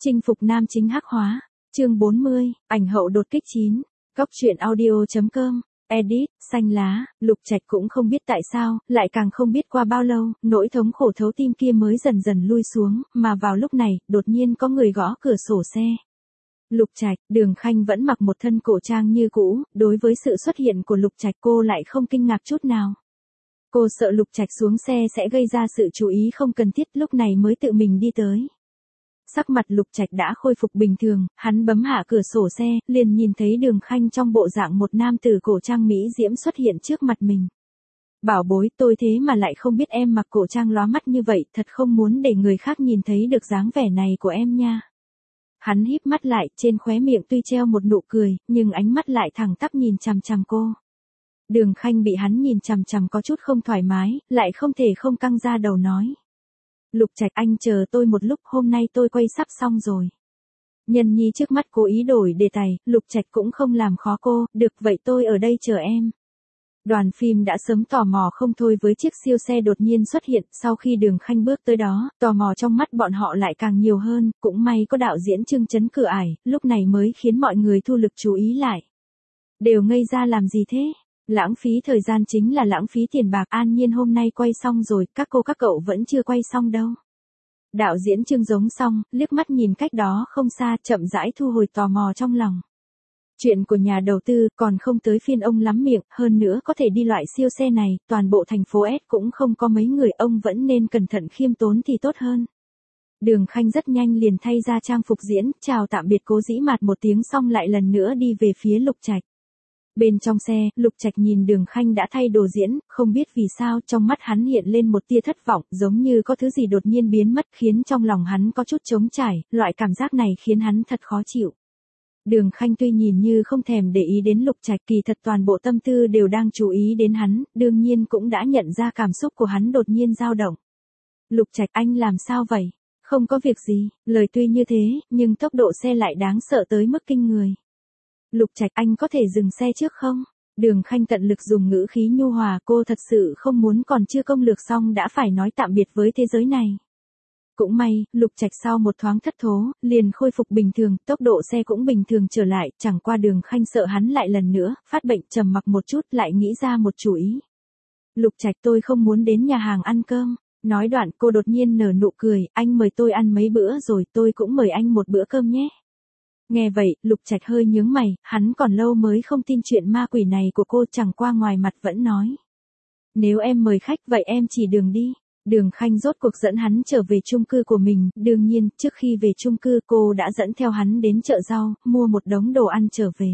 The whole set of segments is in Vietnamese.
Chinh phục nam chính hắc hóa. Chương 40, ảnh hậu đột kích 9. Góc truyện audio.com. Edit, xanh lá, Lục Trạch cũng không biết tại sao, lại càng không biết qua bao lâu, nỗi thống khổ thấu tim kia mới dần dần lui xuống, mà vào lúc này, đột nhiên có người gõ cửa sổ xe. Lục Trạch, Đường Khanh vẫn mặc một thân cổ trang như cũ, đối với sự xuất hiện của Lục Trạch cô lại không kinh ngạc chút nào. Cô sợ Lục Trạch xuống xe sẽ gây ra sự chú ý không cần thiết, lúc này mới tự mình đi tới. Sắc mặt Lục Trạch đã khôi phục bình thường, hắn bấm hạ cửa sổ xe, liền nhìn thấy Đường Khanh trong bộ dạng một nam tử cổ trang mỹ diễm xuất hiện trước mặt mình. Bảo bối, tôi thế mà lại không biết em mặc cổ trang lóa mắt như vậy, thật không muốn để người khác nhìn thấy được dáng vẻ này của em nha. Hắn híp mắt lại, trên khóe miệng tuy treo một nụ cười, nhưng ánh mắt lại thẳng tắp nhìn chằm chằm cô. Đường Khanh bị hắn nhìn chằm chằm có chút không thoải mái, lại không thể không căng ra đầu nói. Lục Trạch, anh chờ tôi một lúc, hôm nay tôi quay sắp xong rồi. Nhân nhi trước mắt cố ý đổi đề tài, Lục Trạch cũng không làm khó cô, được vậy tôi ở đây chờ em. Đoàn phim đã sớm tò mò không thôi với chiếc siêu xe đột nhiên xuất hiện, sau khi Đường Khanh bước tới đó, tò mò trong mắt bọn họ lại càng nhiều hơn, cũng may có đạo diễn Trương Chấn Cửa Ải, lúc này mới khiến mọi người thu lực chú ý lại. Đều ngây ra làm gì thế? Lãng phí thời gian chính là lãng phí tiền bạc, an nhiên hôm nay quay xong rồi, các cô các cậu vẫn chưa quay xong đâu. Đạo diễn Trương giống xong, liếc mắt nhìn cách đó không xa, chậm rãi thu hồi tò mò trong lòng. Chuyện của nhà đầu tư còn không tới phiên ông lắm miệng, hơn nữa có thể đi loại siêu xe này, toàn bộ thành phố S cũng không có mấy người, ông vẫn nên cẩn thận khiêm tốn thì tốt hơn. Đường Khanh rất nhanh liền thay ra trang phục diễn, chào tạm biệt Cố Dĩ Mạt một tiếng xong lại lần nữa đi về phía Lục Trạch. Bên trong xe, Lục Trạch nhìn Đường Khanh đã thay đồ diễn, không biết vì sao trong mắt hắn hiện lên một tia thất vọng, giống như có thứ gì đột nhiên biến mất khiến trong lòng hắn có chút trống trải, loại cảm giác này khiến hắn thật khó chịu. Đường Khanh tuy nhìn như không thèm để ý đến Lục Trạch, kỳ thật toàn bộ tâm tư đều đang chú ý đến hắn, đương nhiên cũng đã nhận ra cảm xúc của hắn đột nhiên dao động. Lục Trạch, anh làm sao vậy? Không có việc gì, lời tuy như thế, nhưng tốc độ xe lại đáng sợ tới mức kinh người. Lục Trạch, anh có thể dừng xe trước không? Đường Khanh tận lực dùng ngữ khí nhu hòa, cô thật sự không muốn còn chưa công lược xong đã phải nói tạm biệt với thế giới này. Cũng may, Lục Trạch sau một thoáng thất thố, liền khôi phục bình thường, tốc độ xe cũng bình thường trở lại, chẳng qua Đường Khanh sợ hắn lại lần nữa, phát bệnh, trầm mặc một chút lại nghĩ ra một chủ ý. Lục Trạch, tôi không muốn đến nhà hàng ăn cơm. Nói đoạn cô đột nhiên nở nụ cười, anh mời tôi ăn mấy bữa rồi, tôi cũng mời anh một bữa cơm nhé. Nghe vậy, Lục Trạch hơi nhướng mày, hắn còn lâu mới không tin chuyện ma quỷ này của cô, chẳng qua ngoài mặt vẫn nói. Nếu em mời khách vậy em chỉ đường đi. Đường Khanh rốt cuộc dẫn hắn trở về chung cư của mình, đương nhiên, trước khi về chung cư cô đã dẫn theo hắn đến chợ rau, mua một đống đồ ăn trở về.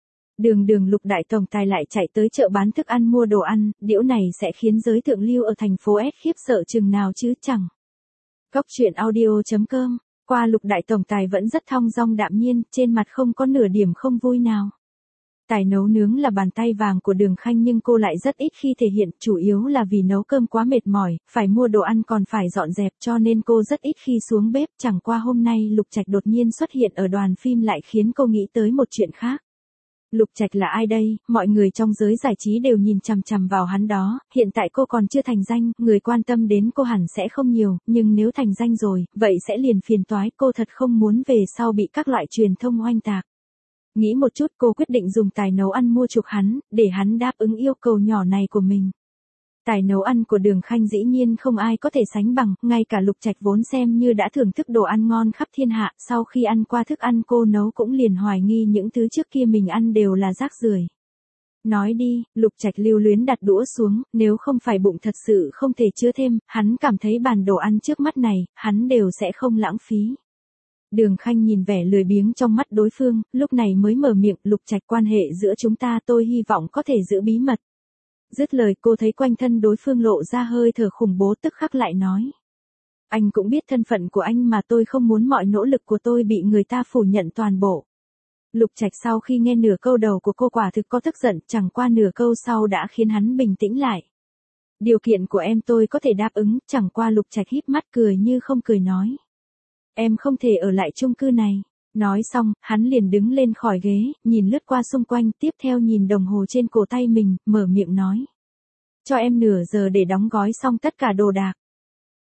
Lục đại tổng tài lại chạy tới chợ bán thức ăn mua đồ ăn, điểu này sẽ khiến giới thượng lưu ở thành phố S khiếp sợ chừng nào chứ chẳng. Góc truyện audio.com. Qua Lục đại tổng tài vẫn rất thong dong đạm nhiên, trên mặt không có nửa điểm không vui nào. Tài nấu nướng là bàn tay vàng của Đường Khanh nhưng cô lại rất ít khi thể hiện, chủ yếu là vì nấu cơm quá mệt mỏi, phải mua đồ ăn còn phải dọn dẹp cho nên cô rất ít khi xuống bếp, chẳng qua hôm nay Lục Trạch đột nhiên xuất hiện ở đoàn phim lại khiến cô nghĩ tới một chuyện khác. Lục Trạch là ai đây? Mọi người trong giới giải trí đều nhìn chằm chằm vào hắn đó, hiện tại cô còn chưa thành danh, người quan tâm đến cô hẳn sẽ không nhiều, nhưng nếu thành danh rồi, vậy sẽ liền phiền toái, cô thật không muốn về sau bị các loại truyền thông oanh tạc. Nghĩ một chút cô quyết định dùng tài nấu ăn mua chuộc hắn, để hắn đáp ứng yêu cầu nhỏ này của mình. Tài nấu ăn của Đường Khanh dĩ nhiên không ai có thể sánh bằng, ngay cả Lục Trạch vốn xem như đã thưởng thức đồ ăn ngon khắp thiên hạ, sau khi ăn qua thức ăn cô nấu cũng liền hoài nghi những thứ trước kia mình ăn đều là rác rưởi. Nói đi, Lục Trạch lưu luyến đặt đũa xuống, nếu không phải bụng thật sự không thể chứa thêm, hắn cảm thấy bàn đồ ăn trước mắt này, hắn đều sẽ không lãng phí. Đường Khanh nhìn vẻ lười biếng trong mắt đối phương, lúc này mới mở miệng, Lục Trạch, quan hệ giữa chúng ta tôi hy vọng có thể giữ bí mật. Dứt lời cô thấy quanh thân đối phương lộ ra hơi thở khủng bố tức khắc lại nói. Anh cũng biết thân phận của anh mà tôi không muốn mọi nỗ lực của tôi bị người ta phủ nhận toàn bộ. Lục Trạch sau khi nghe nửa câu đầu của cô quả thực có tức giận, chẳng qua nửa câu sau đã khiến hắn bình tĩnh lại. Điều kiện của em tôi có thể đáp ứng, chẳng qua Lục Trạch híp mắt cười như không cười nói. Em không thể ở lại chung cư này. Nói xong, hắn liền đứng lên khỏi ghế, nhìn lướt qua xung quanh, tiếp theo nhìn đồng hồ trên cổ tay mình, mở miệng nói. Cho em nửa giờ để đóng gói xong tất cả đồ đạc.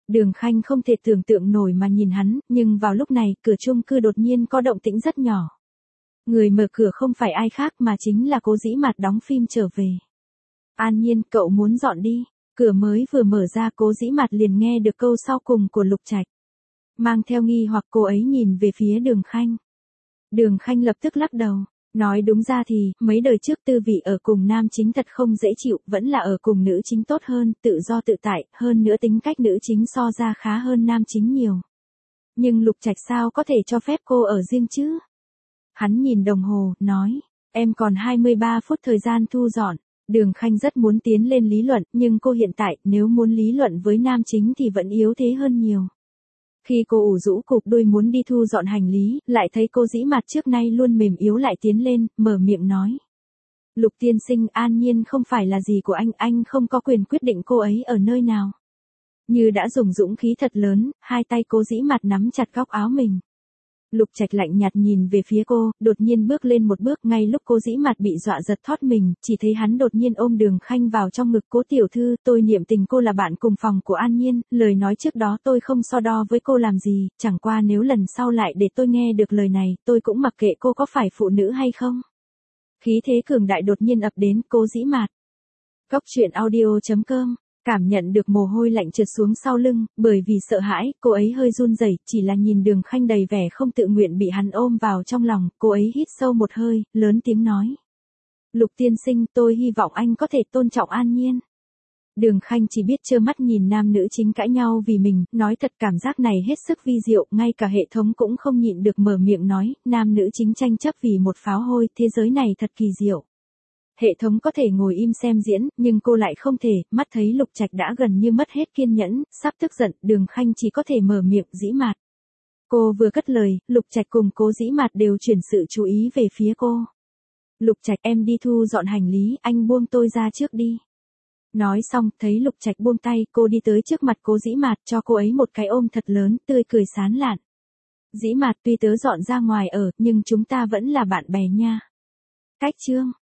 Đường Khanh không thể tưởng tượng nổi mà nhìn hắn, nhưng vào lúc này, cửa chung cư đột nhiên có động tĩnh rất nhỏ. Người mở cửa không phải ai khác mà chính là Cố Dĩ Mạt đóng phim trở về. An Nhiên, cậu muốn dọn đi. Cửa mới vừa mở ra Cố Dĩ Mạt liền nghe được câu sau cùng của Lục Trạch. Mang theo nghi hoặc cô ấy nhìn về phía Đường Khanh. Đường Khanh lập tức lắc đầu. Nói đúng ra thì, mấy đời trước Tư Vị ở cùng nam chính thật không dễ chịu, vẫn là ở cùng nữ chính tốt hơn, tự do tự tại, hơn nữa tính cách nữ chính so ra khá hơn nam chính nhiều. Nhưng Lục Trạch sao có thể cho phép cô ở riêng chứ? Hắn nhìn đồng hồ, nói, em còn 23 phút thời gian thu dọn. Đường Khanh rất muốn tiến lên lý luận, nhưng cô hiện tại, nếu muốn lý luận với nam chính thì vẫn yếu thế hơn nhiều. Khi cô ủ rũ cục đuôi muốn đi thu dọn hành lý, lại thấy Cố Dĩ Mạt trước nay luôn mềm yếu lại tiến lên, mở miệng nói. Lục tiên sinh, An Nhiên không phải là gì của anh không có quyền quyết định cô ấy ở nơi nào. Như đã dùng dũng khí thật lớn, hai tay Cố Dĩ Mạt nắm chặt góc áo mình. Lục Trạch lạnh nhạt nhìn về phía cô, đột nhiên bước lên một bước, ngay lúc Cố Dĩ Mạt bị dọa giật thót mình, chỉ thấy hắn đột nhiên ôm Đường Khanh vào trong ngực. Cố tiểu thư, tôi niệm tình cô là bạn cùng phòng của An Nhiên, lời nói trước đó tôi không so đo với cô làm gì, chẳng qua nếu lần sau lại để tôi nghe được lời này, tôi cũng mặc kệ cô có phải phụ nữ hay không. Khí thế cường đại đột nhiên ập đến. Cố Dĩ Mạt. Cốc truyện audio.com. Cảm nhận được mồ hôi lạnh trượt xuống sau lưng, bởi vì sợ hãi, cô ấy hơi run rẩy, chỉ là nhìn Đường Khanh đầy vẻ không tự nguyện bị hắn ôm vào trong lòng, cô ấy hít sâu một hơi, lớn tiếng nói. Lục tiên sinh, tôi hy vọng anh có thể tôn trọng An Nhiên. Đường Khanh chỉ biết trơ mắt nhìn nam nữ chính cãi nhau vì mình, nói thật cảm giác này hết sức vi diệu, ngay cả hệ thống cũng không nhịn được mở miệng nói, nam nữ chính tranh chấp vì một pháo hôi, thế giới này thật kỳ diệu. Hệ thống có thể ngồi im xem diễn, nhưng cô lại không thể, mắt thấy Lục Trạch đã gần như mất hết kiên nhẫn, sắp tức giận, Đường Khanh chỉ có thể mở miệng. Dĩ Mạt. Cô vừa cất lời, Lục Trạch cùng Cố Dĩ Mạt đều chuyển sự chú ý về phía cô. Lục Trạch, em đi thu dọn hành lý, anh buông tôi ra trước đi. Nói xong, thấy Lục Trạch buông tay, cô đi tới trước mặt Cố Dĩ Mạt, cho cô ấy một cái ôm thật lớn, tươi cười sán lạn. Dĩ Mạt, tuy tớ dọn ra ngoài ở, nhưng chúng ta vẫn là bạn bè nha. Cách chương.